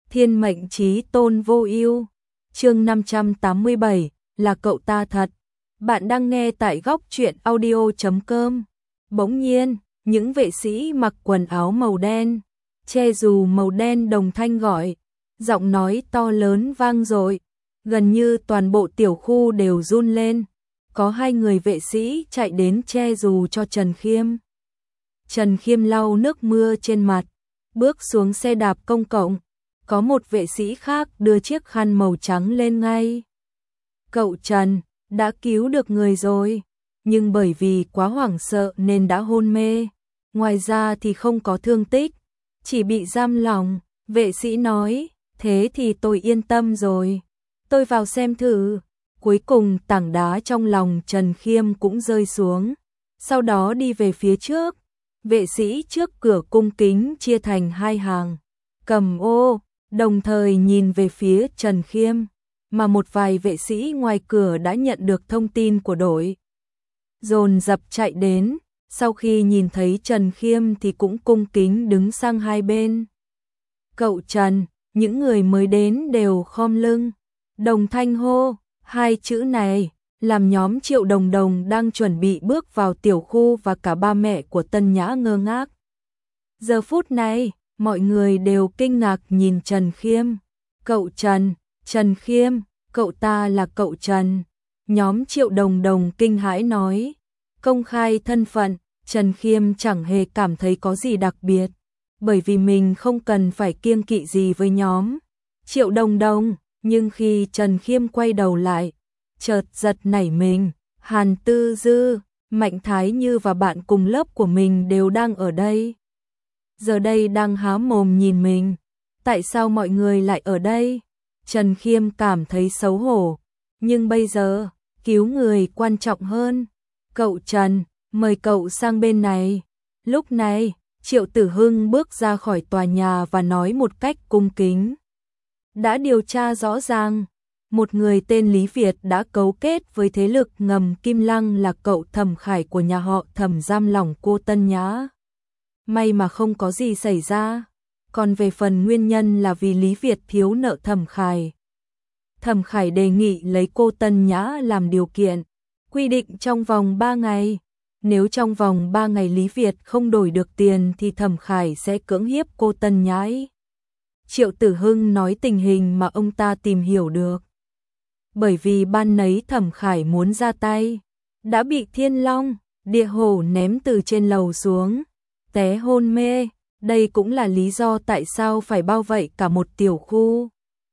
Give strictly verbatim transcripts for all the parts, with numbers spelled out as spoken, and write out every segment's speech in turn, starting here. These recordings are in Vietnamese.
Thiên mệnh chí tôn vô ưu. Chương năm trăm tám mươi bảy, là cậu ta thật. Bạn đang nghe tại góc truyện audio chấm com. Bỗng nhiên, những vệ sĩ mặc quần áo màu đen, che dù màu đen đồng thanh gọi, giọng nói to lớn vang dội, gần như toàn bộ tiểu khu đều run lên. Có hai người vệ sĩ chạy đến che dù cho Trần Khiêm. Trần Khiêm lau nước mưa trên mặt, bước xuống xe đạp công cộng. Có một vệ sĩ khác đưa chiếc khăn màu trắng lên ngay. Cậu Trần, đã cứu được người rồi, nhưng bởi vì quá hoảng sợ nên đã hôn mê. Ngoài ra thì không có thương tích, chỉ bị giam lỏng. Vệ sĩ nói, thế thì tôi yên tâm rồi. Tôi vào xem thử. Cuối cùng tảng đá trong lòng Trần Khiêm cũng rơi xuống. Sau đó đi về phía trước. Vệ sĩ trước cửa cung kính chia thành hai hàng. Cầm ô, đồng thời nhìn về phía Trần Khiêm. Mà một vài vệ sĩ ngoài cửa đã nhận được thông tin của đội. Dồn dập chạy đến. Sau khi nhìn thấy Trần Khiêm thì cũng cung kính đứng sang hai bên. Cậu Trần, những người mới đến đều khom lưng. Đồng thanh hô, hai chữ này, làm nhóm Triệu Đồng Đồng đang chuẩn bị bước vào tiểu khu và cả ba mẹ của Tân Nhã ngơ ngác. Giờ phút này, mọi người đều kinh ngạc nhìn Trần Khiêm. Cậu Trần, Trần Khiêm, cậu ta là cậu Trần. Nhóm Triệu Đồng Đồng kinh hãi nói. Công khai thân phận, Trần Khiêm chẳng hề cảm thấy có gì đặc biệt, bởi vì mình không cần phải kiêng kỵ gì với nhóm Triệu Đồng Đồng. Nhưng khi Trần Khiêm quay đầu lại, chợt giật nảy mình. Hàn Tư Dư, Mạnh Thái Như và bạn cùng lớp của mình đều đang ở đây. Giờ đây đang há mồm nhìn mình. Tại sao mọi người lại ở đây? Trần Khiêm cảm thấy xấu hổ. Nhưng bây giờ, cứu người quan trọng hơn. Cậu Trần, mời cậu sang bên này. Lúc này, Triệu Tử Hưng bước ra khỏi tòa nhà và nói một cách cung kính. Đã điều tra rõ ràng, một người tên Lý Việt đã cấu kết với thế lực ngầm Kim Lăng là cậu Thẩm Khải của nhà họ Thẩm giam lỏng cô Tân Nhã. May mà không có gì xảy ra. Còn về phần nguyên nhân là vì Lý Việt thiếu nợ Thẩm Khải. Thẩm Khải đề nghị lấy cô Tân Nhã làm điều kiện, quy định trong vòng ba ngày. Nếu trong vòng ba ngày Lý Việt không đổi được tiền thì Thẩm Khải sẽ cưỡng hiếp cô Tân Nhã. Triệu Tử Hưng nói tình hình mà ông ta tìm hiểu được. Bởi vì ban nấy Thẩm Khải muốn ra tay, đã bị Thiên Long, Địa Hổ ném từ trên lầu xuống, té hôn mê. Đây cũng là lý do tại sao phải bao vây cả một tiểu khu.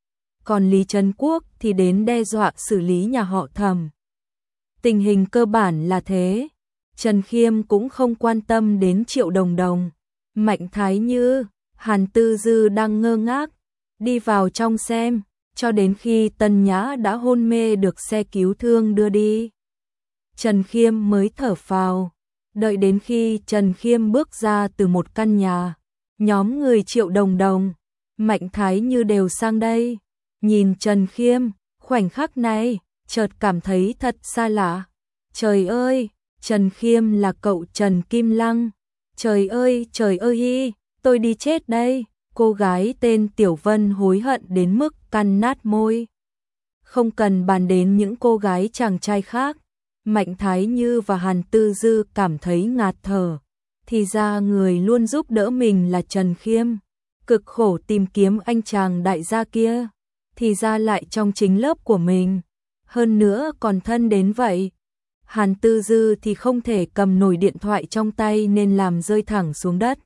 Còn Lý Trấn Quốc thì đến đe dọa xử lý nhà họ Thẩm. Tình hình cơ bản là thế. Trần Khiêm cũng không quan tâm đến Triệu Đồng Đồng. Mạnh Thái Như, Hàn Tư Dư đang ngơ ngác, đi vào trong xem, cho đến khi Tân Nhã đã hôn mê được xe cứu thương đưa đi. Trần Khiêm mới thở phào. Đợi đến khi Trần Khiêm bước ra từ một căn nhà, nhóm người Triệu Đồng Đồng, Mạnh Thái Như đều sang đây. Nhìn Trần Khiêm, khoảnh khắc này, chợt cảm thấy thật xa lạ. Trời ơi, Trần Khiêm là cậu Trần Kim Lăng. Trời ơi, trời ơi hi, tôi đi chết đây. Cô gái tên Tiểu Vân hối hận đến mức cắn nát môi. Không cần bàn đến những cô gái chàng trai khác. Mạnh Thái Như và Hàn Tư Dư cảm thấy ngạt thở. Thì ra người luôn giúp đỡ mình là Trần Khiêm. Cực khổ tìm kiếm anh chàng đại gia kia. Thì ra lại trong chính lớp của mình. Hơn nữa còn thân đến vậy. Hàn Tư Dư thì không thể cầm nổi điện thoại trong tay nên làm rơi thẳng xuống đất.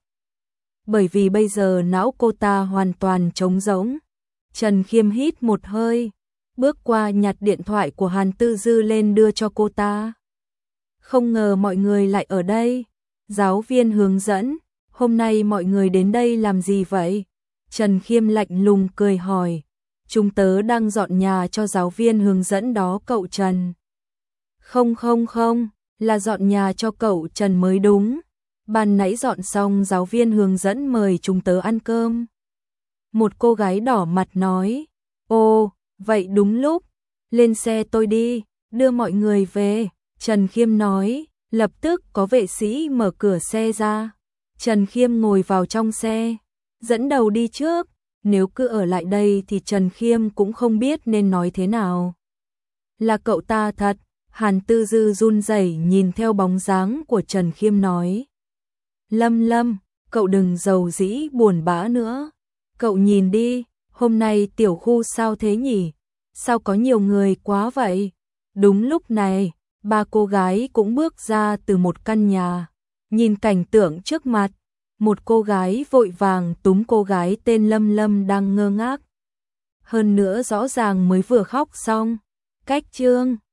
Bởi vì bây giờ não cô ta hoàn toàn trống rỗng. Trần Khiêm hít một hơi, bước qua nhặt điện thoại của Hàn Tư Dư lên đưa cho cô ta. Không ngờ mọi người lại ở đây. Giáo viên hướng dẫn, hôm nay mọi người đến đây làm gì vậy? Trần Khiêm lạnh lùng cười hỏi. Chúng tớ đang dọn nhà cho giáo viên hướng dẫn đó cậu Trần. Không không không, là dọn nhà cho cậu Trần mới đúng. Ban nãy dọn xong giáo viên hướng dẫn mời chúng tớ ăn cơm. Một cô gái đỏ mặt nói. Ồ, vậy đúng lúc. Lên xe tôi đi, đưa mọi người về. Trần Khiêm nói. Lập tức có vệ sĩ mở cửa xe ra. Trần Khiêm ngồi vào trong xe, dẫn đầu đi trước. nếu cứ ở lại đây thì Trần Khiêm cũng không biết nên nói thế nào. Là cậu ta thật, Hàn Tư Dư run rẩy nhìn theo bóng dáng của Trần Khiêm nói. Lâm Lâm, cậu đừng giàu dĩ buồn bã nữa. Cậu nhìn đi, hôm nay tiểu khu sao thế nhỉ? Sao có nhiều người quá vậy? Đúng lúc này, ba cô gái cũng bước ra từ một căn nhà. Nhìn cảnh tượng trước mặt, một cô gái vội vàng túm cô gái tên Lâm Lâm đang ngơ ngác. Hơn nữa rõ ràng mới vừa khóc xong. Cách chương